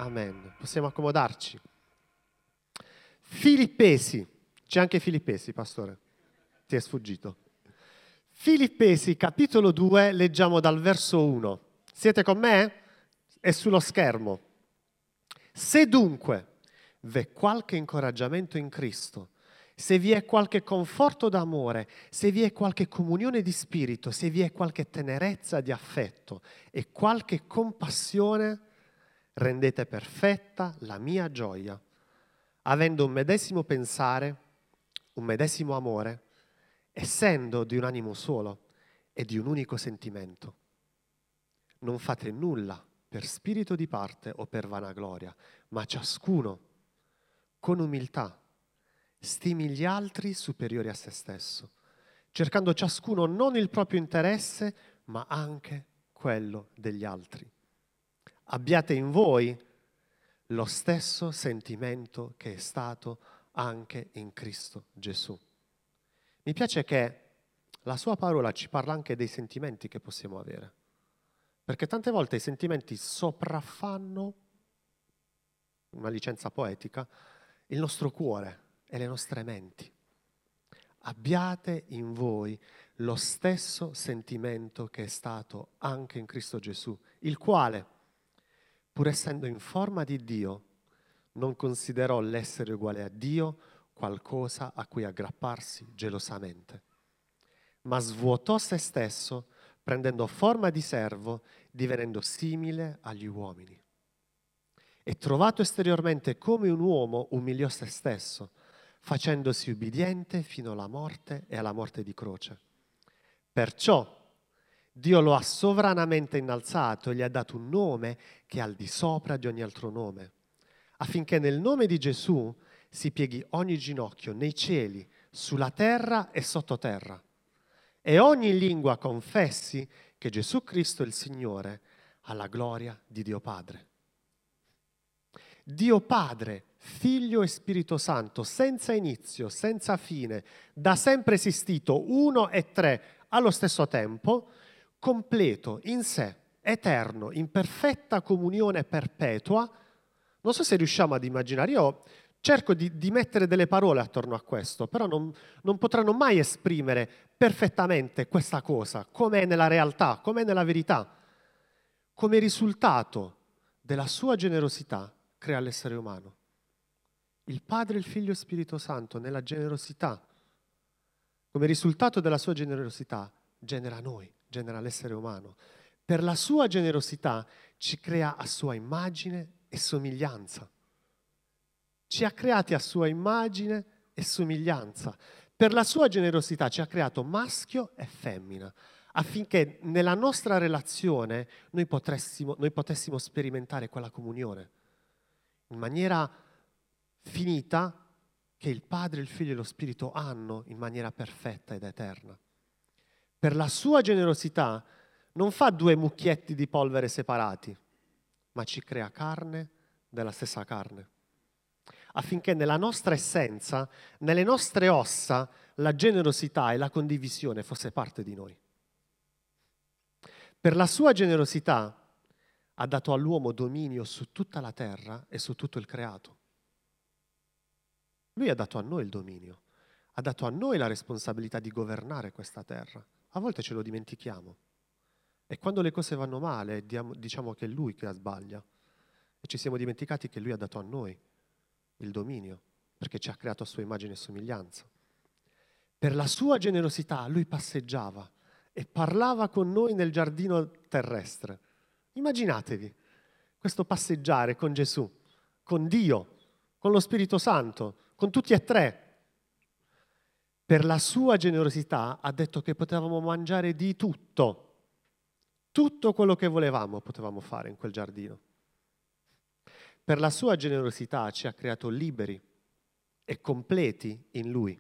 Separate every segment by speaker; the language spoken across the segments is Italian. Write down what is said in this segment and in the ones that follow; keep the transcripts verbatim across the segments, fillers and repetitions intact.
Speaker 1: Amen. Possiamo accomodarci. Filippesi. C'è anche Filippesi, pastore. Ti è sfuggito. Filippesi, capitolo due, leggiamo dal verso uno. Siete con me? È sullo schermo. Se dunque v'è qualche incoraggiamento in Cristo, se vi è qualche conforto d'amore, se vi è qualche comunione di spirito, se vi è qualche tenerezza di affetto e qualche compassione, rendete perfetta la mia gioia, avendo un medesimo pensare, un medesimo amore, essendo di un animo solo e di un unico sentimento. Non fate nulla per spirito di parte o per vanagloria, ma ciascuno con umiltà stimi gli altri superiori a se stesso, cercando ciascuno non il proprio interesse, ma anche quello degli altri. Abbiate in voi lo stesso sentimento che è stato anche in Cristo Gesù. Mi piace che la sua parola ci parla anche dei sentimenti che possiamo avere, perché tante volte i sentimenti sopraffanno, una licenza poetica, il nostro cuore e le nostre menti. Abbiate in voi lo stesso sentimento che è stato anche in Cristo Gesù, il quale, pur essendo in forma di Dio, non considerò l'essere uguale a Dio qualcosa a cui aggrapparsi gelosamente, ma svuotò se stesso, prendendo forma di servo, divenendo simile agli uomini. E trovato esteriormente come un uomo, umiliò se stesso, facendosi ubbidiente fino alla morte e alla morte di croce. Perciò Dio lo ha sovranamente innalzato e gli ha dato un nome che è al di sopra di ogni altro nome, affinché nel nome di Gesù si pieghi ogni ginocchio nei cieli, sulla terra e sottoterra, e ogni lingua confessi che Gesù Cristo è il Signore, alla gloria di Dio Padre. Dio Padre, Figlio e Spirito Santo, senza inizio, senza fine, da sempre esistito, uno e tre allo stesso tempo, completo in sé, eterno, in perfetta comunione perpetua. Non so se riusciamo ad immaginare, io cerco di, di mettere delle parole attorno a questo, però non, non potranno mai esprimere perfettamente questa cosa, com'è nella realtà, com'è nella verità. Come risultato della sua generosità crea l'essere umano. Il Padre, il Figlio e lo Spirito Santo nella generosità, come risultato della sua generosità, genera noi, genera l'essere umano. Per la sua generosità ci crea a sua immagine e somiglianza. Ci ha creati a sua immagine e somiglianza. Per la sua generosità ci ha creato maschio e femmina, affinché nella nostra relazione noi potessimo, noi potessimo sperimentare quella comunione in maniera finita che il Padre, il Figlio e lo Spirito hanno in maniera perfetta ed eterna. Per la sua generosità non fa due mucchietti di polvere separati, ma ci crea carne della stessa carne, affinché nella nostra essenza, nelle nostre ossa, la generosità e la condivisione fosse parte di noi. Per la sua generosità ha dato all'uomo dominio su tutta la terra e su tutto il creato. Lui ha dato a noi il dominio, ha dato a noi la responsabilità di governare questa terra. A volte ce lo dimentichiamo. E quando le cose vanno male, diciamo che è Lui che sbaglia. E ci siamo dimenticati che Lui ha dato a noi il dominio, perché ci ha creato a sua immagine e somiglianza. Per la sua generosità Lui passeggiava e parlava con noi nel giardino terrestre. Immaginatevi questo passeggiare con Gesù, con Dio, con lo Spirito Santo, con tutti e tre. Per la sua generosità ha detto che potevamo mangiare di tutto. Tutto quello che volevamo potevamo fare in quel giardino. Per la sua generosità ci ha creato liberi e completi in Lui.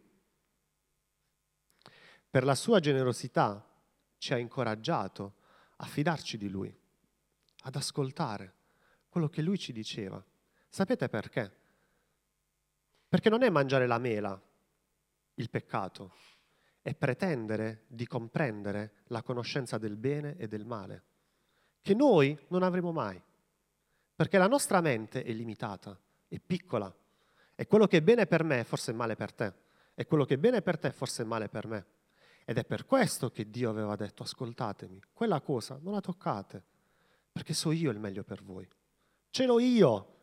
Speaker 1: Per la sua generosità ci ha incoraggiato a fidarci di Lui, ad ascoltare quello che Lui ci diceva. Sapete perché? Perché non è mangiare la mela il peccato, è pretendere di comprendere la conoscenza del bene e del male, che noi non avremo mai. Perché la nostra mente è limitata, è piccola. E quello che è bene per me forse è male per te. E quello che è bene per te forse è male per me. Ed è per questo che Dio aveva detto, ascoltatemi, quella cosa non la toccate, perché so io il meglio per voi. Ce l'ho io.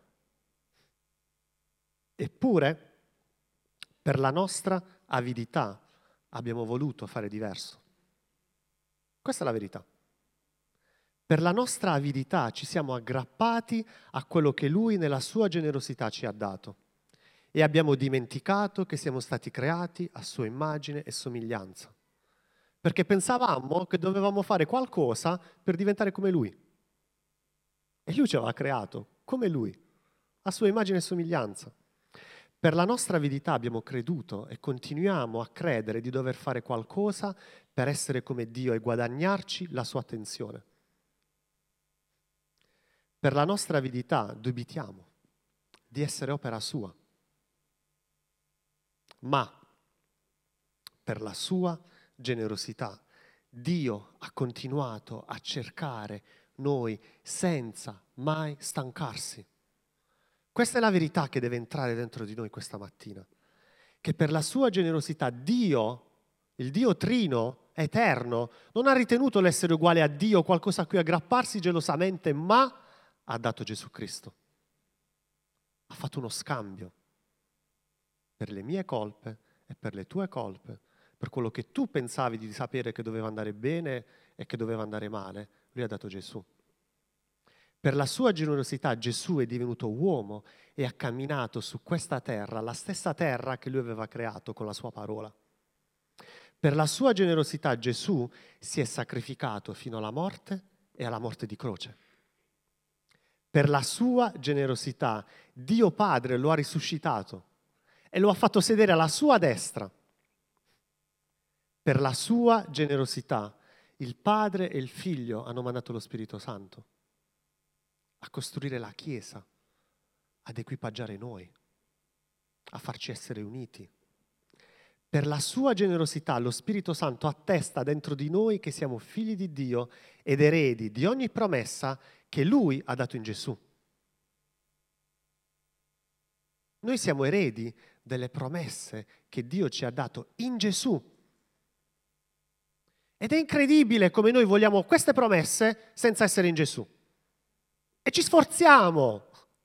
Speaker 1: Eppure, per la nostra avidità, abbiamo voluto fare diverso. Questa è la verità. Per la nostra avidità ci siamo aggrappati a quello che Lui nella sua generosità ci ha dato e abbiamo dimenticato che siamo stati creati a sua immagine e somiglianza, perché pensavamo che dovevamo fare qualcosa per diventare come Lui. E Lui ci aveva creato come Lui, a sua immagine e somiglianza. Per la nostra avidità abbiamo creduto e continuiamo a credere di dover fare qualcosa per essere come Dio e guadagnarci la sua attenzione. Per la nostra avidità dubitiamo di essere opera sua, ma per la sua generosità Dio ha continuato a cercare noi senza mai stancarsi. Questa è la verità che deve entrare dentro di noi questa mattina, che per la sua generosità Dio, il Dio trino, eterno, non ha ritenuto l'essere uguale a Dio qualcosa a cui aggrapparsi gelosamente, ma ha dato Gesù Cristo. Ha fatto uno scambio per le mie colpe e per le tue colpe, per quello che tu pensavi di sapere che doveva andare bene e che doveva andare male. Lui ha dato Gesù. Per la sua generosità Gesù è divenuto uomo e ha camminato su questa terra, la stessa terra che lui aveva creato con la sua parola. Per la sua generosità Gesù si è sacrificato fino alla morte e alla morte di croce. Per la sua generosità Dio Padre lo ha risuscitato e lo ha fatto sedere alla sua destra. Per la sua generosità il Padre e il Figlio hanno mandato lo Spirito Santo a costruire la Chiesa, ad equipaggiare noi, a farci essere uniti. Per la sua generosità lo Spirito Santo attesta dentro di noi che siamo figli di Dio ed eredi di ogni promessa che Lui ha dato in Gesù. Noi siamo eredi delle promesse che Dio ci ha dato in Gesù. Ed è incredibile come noi vogliamo queste promesse senza essere in Gesù. E ci sforziamo.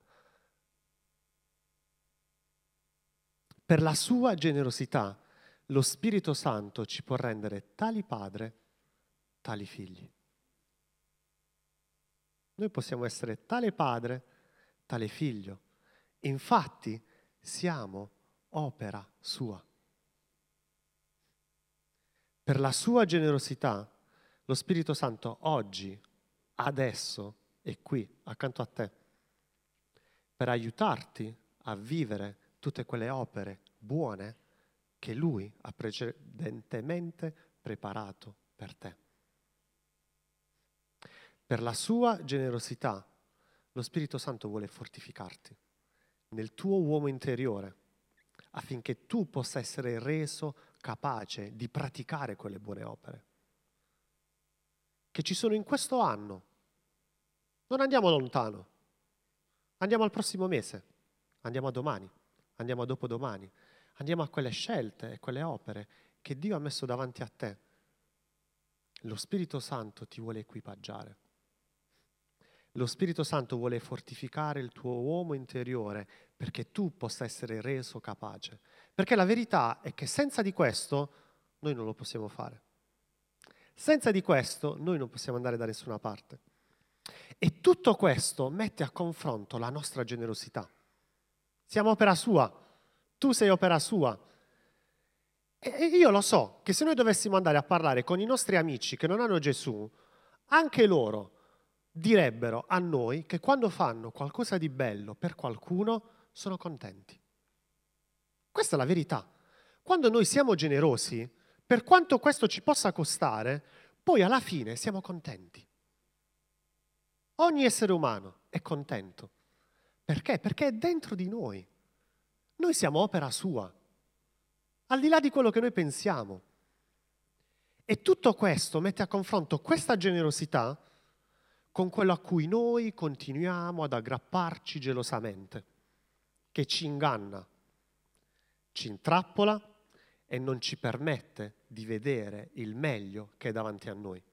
Speaker 1: Per la sua generosità lo Spirito Santo ci può rendere tali padre, tali figli. Noi possiamo essere tale padre, tale figlio. Infatti siamo opera sua. Per la sua generosità lo Spirito Santo oggi, adesso, è qui, accanto a te, per aiutarti a vivere tutte quelle opere buone che Lui ha precedentemente preparato per te. Per la sua generosità lo Spirito Santo vuole fortificarti nel tuo uomo interiore affinché tu possa essere reso capace di praticare quelle buone opere che ci sono in questo anno. Non andiamo lontano, andiamo al prossimo mese, andiamo a domani, andiamo a dopodomani, andiamo a quelle scelte e quelle opere che Dio ha messo davanti a te. Lo Spirito Santo ti vuole equipaggiare. Lo Spirito Santo vuole fortificare il tuo uomo interiore perché tu possa essere reso capace. Perché la verità è che senza di questo noi non lo possiamo fare. Senza di questo noi non possiamo andare da nessuna parte. E tutto questo mette a confronto la nostra generosità. Siamo opera sua, tu sei opera sua. E io lo so che se noi dovessimo andare a parlare con i nostri amici che non hanno Gesù, anche loro direbbero a noi che quando fanno qualcosa di bello per qualcuno sono contenti. Questa è la verità. Quando noi siamo generosi, per quanto questo ci possa costare, poi alla fine siamo contenti. Ogni essere umano è contento. Perché? Perché è dentro di noi. Noi siamo opera sua, al di là di quello che noi pensiamo. E tutto questo mette a confronto questa generosità con quello a cui noi continuiamo ad aggrapparci gelosamente, che ci inganna, ci intrappola e non ci permette di vedere il meglio che è davanti a noi.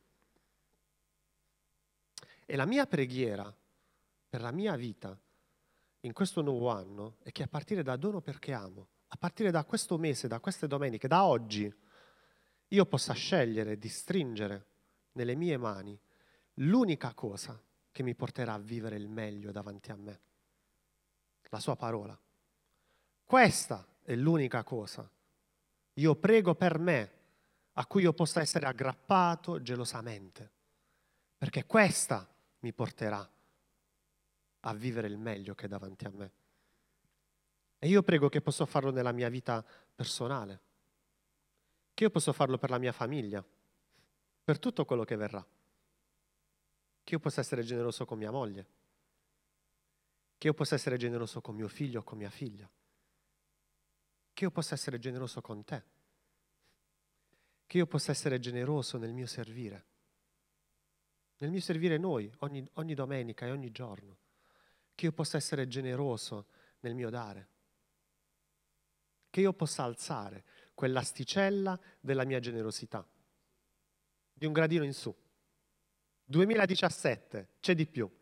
Speaker 1: E la mia preghiera per la mia vita in questo nuovo anno è che a partire da Dono perché amo, a partire da questo mese, da queste domeniche, da oggi, io possa scegliere di stringere nelle mie mani l'unica cosa che mi porterà a vivere il meglio davanti a me, la sua parola. Questa è l'unica cosa. Io prego per me, a cui io possa essere aggrappato gelosamente, perché questa mi porterà a vivere il meglio che è davanti a me. E io prego che posso farlo nella mia vita personale, che io posso farlo per la mia famiglia, per tutto quello che verrà, che io possa essere generoso con mia moglie, che io possa essere generoso con mio figlio o con mia figlia, che io possa essere generoso con te, che io possa essere generoso nel mio servire, nel mio servire noi ogni, ogni domenica e ogni giorno, che io possa essere generoso nel mio dare, che io possa alzare quell'asticella della mia generosità, di un gradino in su. duemiladiciassette, c'è di più.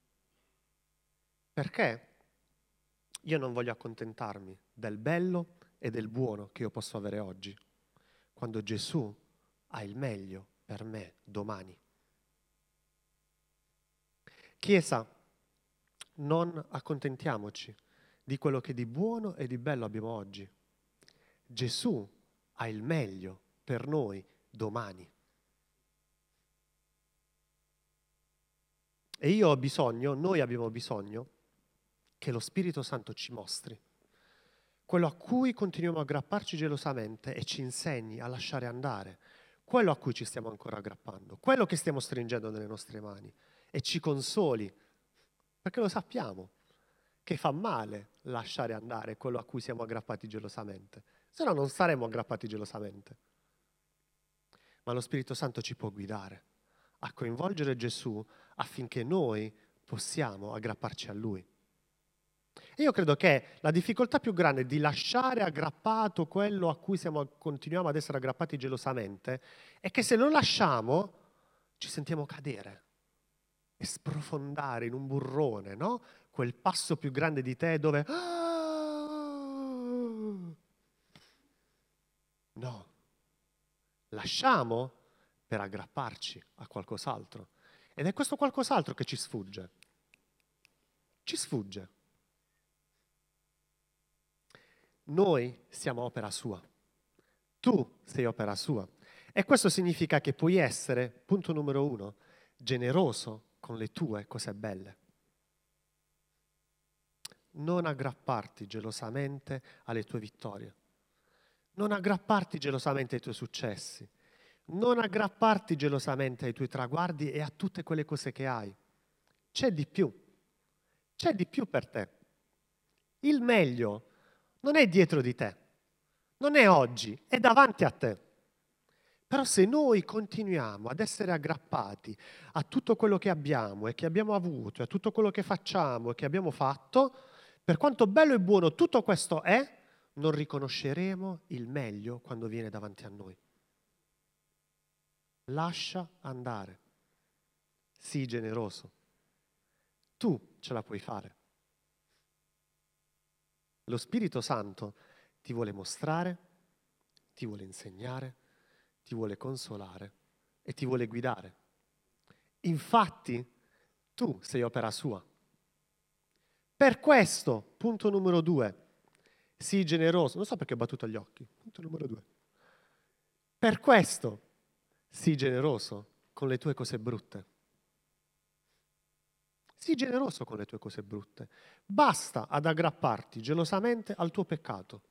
Speaker 1: Perché io non voglio accontentarmi del bello e del buono che io posso avere oggi, quando Gesù ha il meglio per me domani. Chiesa, non accontentiamoci di quello che di buono e di bello abbiamo oggi. Gesù ha il meglio per noi domani. E io ho bisogno, noi abbiamo bisogno, che lo Spirito Santo ci mostri quello a cui continuiamo a aggrapparci gelosamente e ci insegni a lasciare andare, quello a cui ci stiamo ancora aggrappando, quello che stiamo stringendo nelle nostre mani, e ci consoli, perché lo sappiamo che fa male lasciare andare quello a cui siamo aggrappati gelosamente, se no non saremo aggrappati gelosamente. Ma lo Spirito Santo ci può guidare a coinvolgere Gesù affinché noi possiamo aggrapparci a Lui. E io credo che la difficoltà più grande di lasciare aggrappato quello a cui siamo, continuiamo ad essere aggrappati gelosamente è che se lo lasciamo ci sentiamo cadere e sprofondare in un burrone, no? Quel passo più grande di te dove... No, lasciamo per aggrapparci a qualcos'altro. Ed è questo qualcos'altro che ci sfugge. Ci sfugge. Noi siamo opera sua. Tu sei opera sua. E questo significa che puoi essere, punto numero uno, generoso con le tue cose belle. Non aggrapparti gelosamente alle tue vittorie. Non aggrapparti gelosamente ai tuoi successi. Non aggrapparti gelosamente ai tuoi traguardi e a tutte quelle cose che hai. C'è di più. C'è di più per te. Il meglio non è dietro di te. Non è oggi, è davanti a te. Però se noi continuiamo ad essere aggrappati a tutto quello che abbiamo e che abbiamo avuto, a tutto quello che facciamo e che abbiamo fatto, per quanto bello e buono tutto questo è, non riconosceremo il meglio quando viene davanti a noi. Lascia andare. Sii generoso. Tu ce la puoi fare. Lo Spirito Santo ti vuole mostrare, ti vuole insegnare, ti vuole consolare e ti vuole guidare. Infatti, tu sei opera sua. Per questo, punto numero due, sii generoso. Non so perché ho battuto gli occhi. Punto numero due. Per questo, sii generoso con le tue cose brutte. Sii generoso con le tue cose brutte. Basta ad aggrapparti gelosamente al tuo peccato.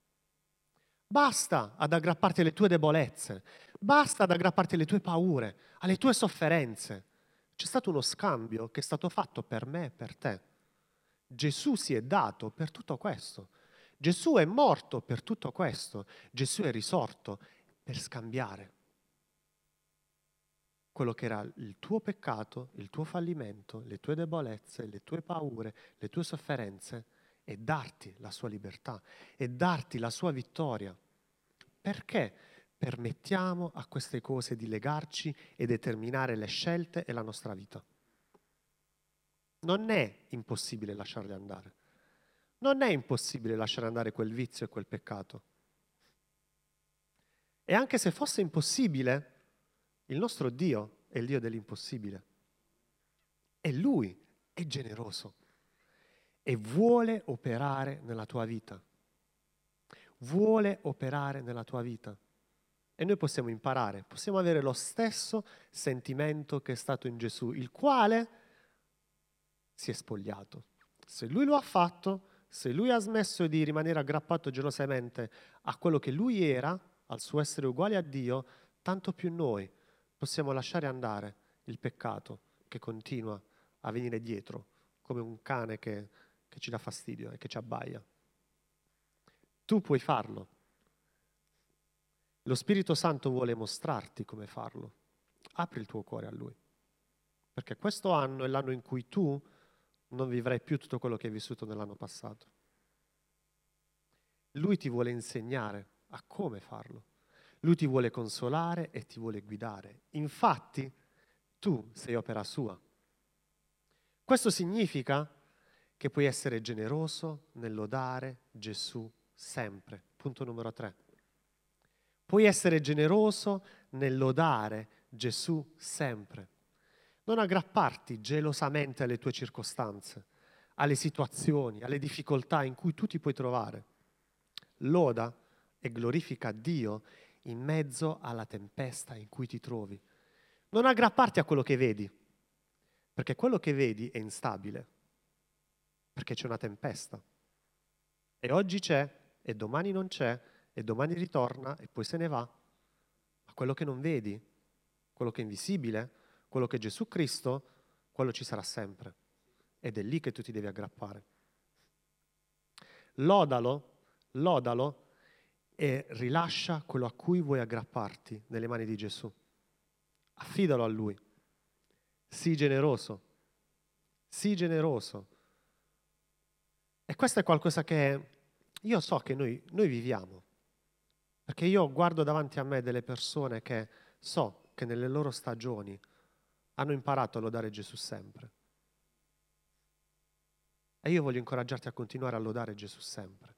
Speaker 1: Basta ad aggrapparti alle tue debolezze. Basta ad aggrapparti alle tue paure, alle tue sofferenze. C'è stato uno scambio che è stato fatto per me e per te. Gesù si è dato per tutto questo. Gesù è morto per tutto questo. Gesù è risorto per scambiare. quello che era il tuo peccato, il tuo fallimento, le tue debolezze, le tue paure, le tue sofferenze e darti la sua libertà e darti la sua vittoria. Perché permettiamo a queste cose di legarci e determinare le scelte e la nostra vita? Non è impossibile lasciarli andare. Non è impossibile lasciare andare quel vizio e quel peccato. E anche se fosse impossibile, il nostro Dio è il Dio dell'impossibile. E Lui è generoso e vuole operare nella tua vita. Vuole operare nella tua vita. E noi possiamo imparare, possiamo avere lo stesso sentimento che è stato in Gesù, il quale si è spogliato. Se Lui lo ha fatto, se Lui ha smesso di rimanere aggrappato gelosamente a quello che Lui era, al suo essere uguale a Dio, tanto più noi possiamo lasciare andare il peccato che continua a venire dietro, come un cane che, che ci dà fastidio e che ci abbaia. Tu puoi farlo. Lo Spirito Santo vuole mostrarti come farlo. Apri il tuo cuore a Lui, perché questo anno è l'anno in cui tu non vivrai più tutto quello che hai vissuto nell'anno passato. Lui ti vuole insegnare a come farlo. Lui ti vuole consolare e ti vuole guidare. Infatti, tu sei opera sua. Questo significa che puoi essere generoso nel lodare Gesù sempre. Punto numero tre. Puoi essere generoso nel lodare Gesù sempre. Non aggrapparti gelosamente alle tue circostanze, alle situazioni, alle difficoltà in cui tu ti puoi trovare. Loda e glorifica Dio in mezzo alla tempesta in cui ti trovi. Non aggrapparti a quello che vedi, perché quello che vedi è instabile, perché c'è una tempesta. E oggi c'è, e domani non c'è, e domani ritorna, e poi se ne va. Ma quello che non vedi, quello che è invisibile, quello che è Gesù Cristo, quello ci sarà sempre. Ed è lì che tu ti devi aggrappare. Lodalo, lodalo e rilascia quello a cui vuoi aggrapparti nelle mani di Gesù. Affidalo a Lui. Sii generoso. Sii generoso. E questo è qualcosa che io so che noi, noi viviamo. Perché io guardo davanti a me delle persone che so che nelle loro stagioni hanno imparato a lodare Gesù sempre. E io voglio incoraggiarti a continuare a lodare Gesù sempre.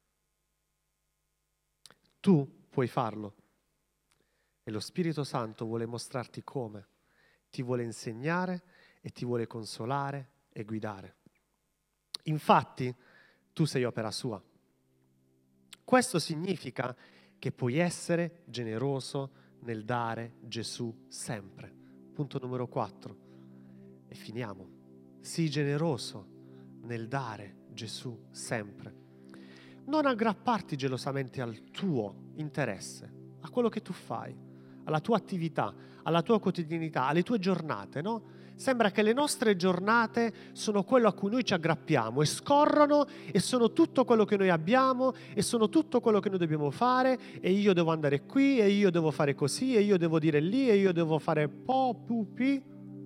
Speaker 1: Tu puoi farlo. E lo Spirito Santo vuole mostrarti come. Ti vuole insegnare e ti vuole consolare e guidare. Infatti, tu sei opera sua. Questo significa che puoi essere generoso nel dare Gesù sempre. Punto numero quattro. E finiamo. Sii generoso nel dare Gesù sempre. Non aggrapparti gelosamente al tuo interesse, a quello che tu fai, alla tua attività, alla tua quotidianità, alle tue giornate, no? Sembra che le nostre giornate sono quello a cui noi ci aggrappiamo e scorrono e sono tutto quello che noi abbiamo e sono tutto quello che noi dobbiamo fare e io devo andare qui e io devo fare così e io devo dire lì e io devo fare po, pu, pi.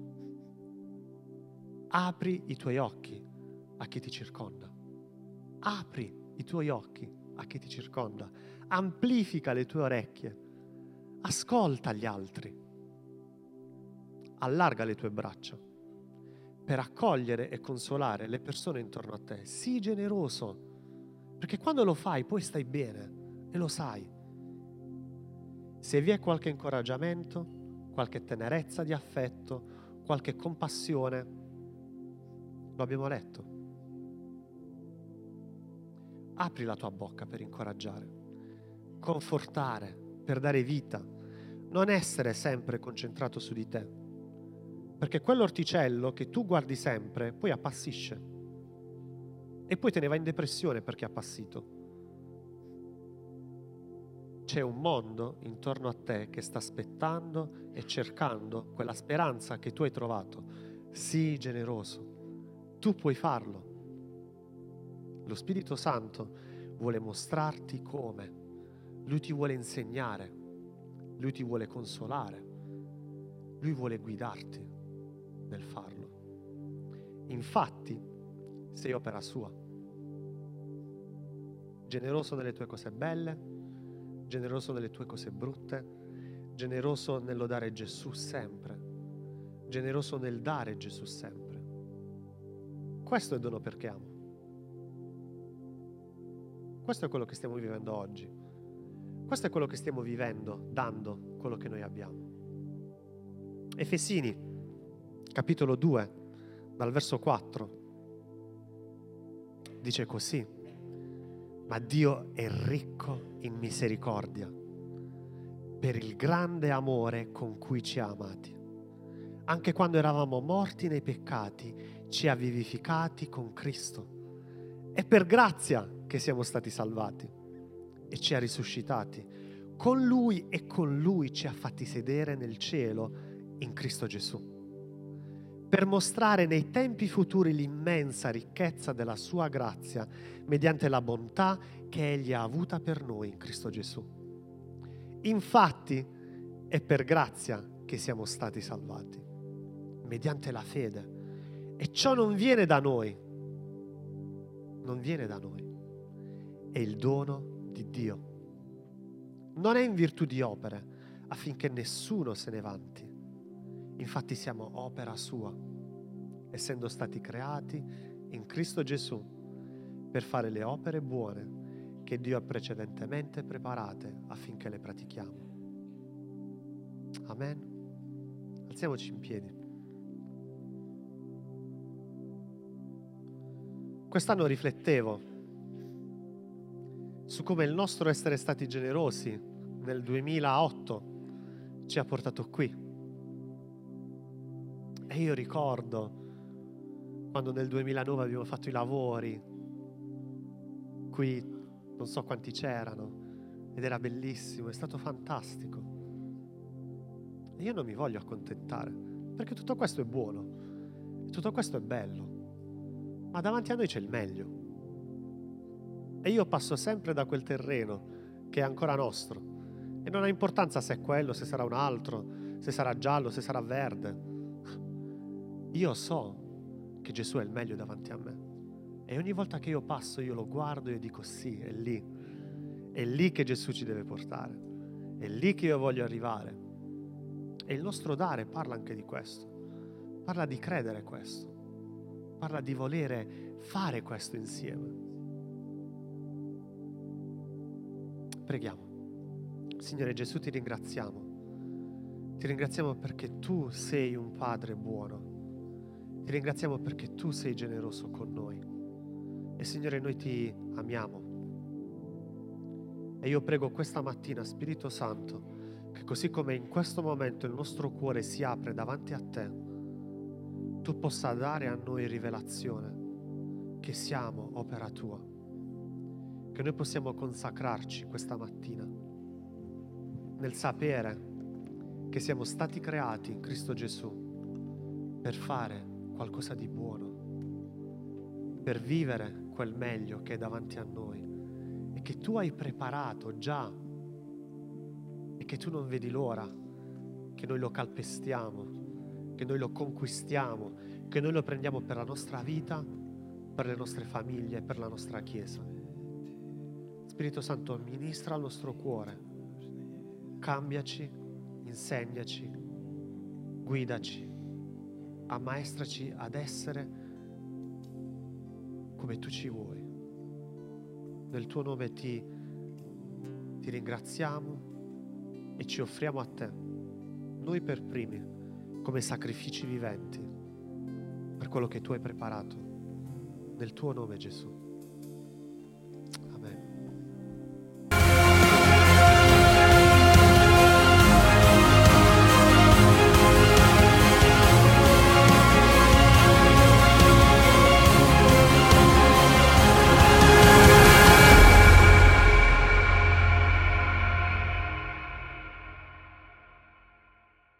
Speaker 1: Apri i tuoi occhi a chi ti circonda. Apri i tuoi occhi a chi ti circonda. Amplifica le tue orecchie. Ascolta gli altri. Allarga le tue braccia per accogliere e consolare le persone intorno a te. Sii generoso, perché quando lo fai poi stai bene e lo sai. Se vi è qualche incoraggiamento, qualche tenerezza di affetto, qualche compassione, lo abbiamo letto. Apri la tua bocca per incoraggiare, confortare, per dare vita, non essere sempre concentrato su di te. Perché quell'orticello che tu guardi sempre poi appassisce e poi te ne vai in depressione perché è appassito. C'è un mondo intorno a te che sta aspettando e cercando quella speranza che tu hai trovato. Sii generoso, tu puoi farlo. Lo Spirito Santo vuole mostrarti come, Lui ti vuole insegnare, Lui ti vuole consolare. Lui vuole guidarti nel farlo. Infatti, sei opera sua. Generoso nelle tue cose belle, generoso nelle tue cose brutte, generoso nel lodare Gesù sempre, generoso nel dare Gesù sempre. Questo è il dono perché amo. Questo è quello che stiamo vivendo oggi. Questo è quello che stiamo vivendo, dando quello che noi abbiamo. Efesini, capitolo due, dal verso quattro, dice così: ma Dio è ricco in misericordia per il grande amore con cui ci ha amati. Anche quando eravamo morti nei peccati, ci ha vivificati con Cristo. È per grazia che siamo stati salvati e ci ha risuscitati. Con Lui e con Lui ci ha fatti sedere nel cielo in Cristo Gesù, per mostrare nei tempi futuri l'immensa ricchezza della sua grazia mediante la bontà che Egli ha avuta per noi in Cristo Gesù. Infatti è per grazia che siamo stati salvati, mediante la fede. E ciò non viene da noi, non viene da noi, è il dono di Dio. Non è in virtù di opere, affinché nessuno se ne vanti. Infatti siamo opera sua, essendo stati creati in Cristo Gesù per fare le opere buone che Dio ha precedentemente preparate affinché le pratichiamo. Amen. Alziamoci in piedi. Quest'anno riflettevo su come il nostro essere stati generosi nel duemilaotto ci ha portato qui. E io ricordo quando nel duemilanove abbiamo fatto i lavori, qui non so quanti c'erano, ed era bellissimo, è stato fantastico. E io non mi voglio accontentare, perché tutto questo è buono, e tutto questo è bello, ma davanti a noi c'è il meglio. E io passo sempre da quel terreno che è ancora nostro, e non ha importanza se è quello, se sarà un altro, se sarà giallo, se sarà verde. Io so che Gesù è il meglio davanti a me, e ogni volta che io passo io lo guardo e io dico sì, è lì, è lì che Gesù ci deve portare, è lì che io voglio arrivare. E il nostro dare parla anche di questo, parla di credere questo, parla di volere fare questo insieme. Preghiamo. Signore Gesù, ti ringraziamo, ti ringraziamo perché tu sei un Padre buono. Ti ringraziamo perché tu sei generoso con noi. E Signore, noi ti amiamo. E io prego questa mattina, Spirito Santo, che così come in questo momento il nostro cuore si apre davanti a te, tu possa dare a noi rivelazione che siamo opera tua. Che noi possiamo consacrarci questa mattina nel sapere che siamo stati creati in Cristo Gesù per fare qualcosa di buono, per vivere quel meglio che è davanti a noi e che tu hai preparato già e che tu non vedi l'ora che noi lo calpestiamo, che noi lo conquistiamo, che noi lo prendiamo per la nostra vita, per le nostre famiglie, per la nostra Chiesa. Spirito Santo, ministra al nostro cuore, cambiaci, insegnaci, guidaci, ammaestraci ad essere come tu ci vuoi. Nel tuo nome ti, ti ringraziamo e ci offriamo a te, noi per primi, come sacrifici viventi per quello che tu hai preparato. Nel tuo nome, Gesù.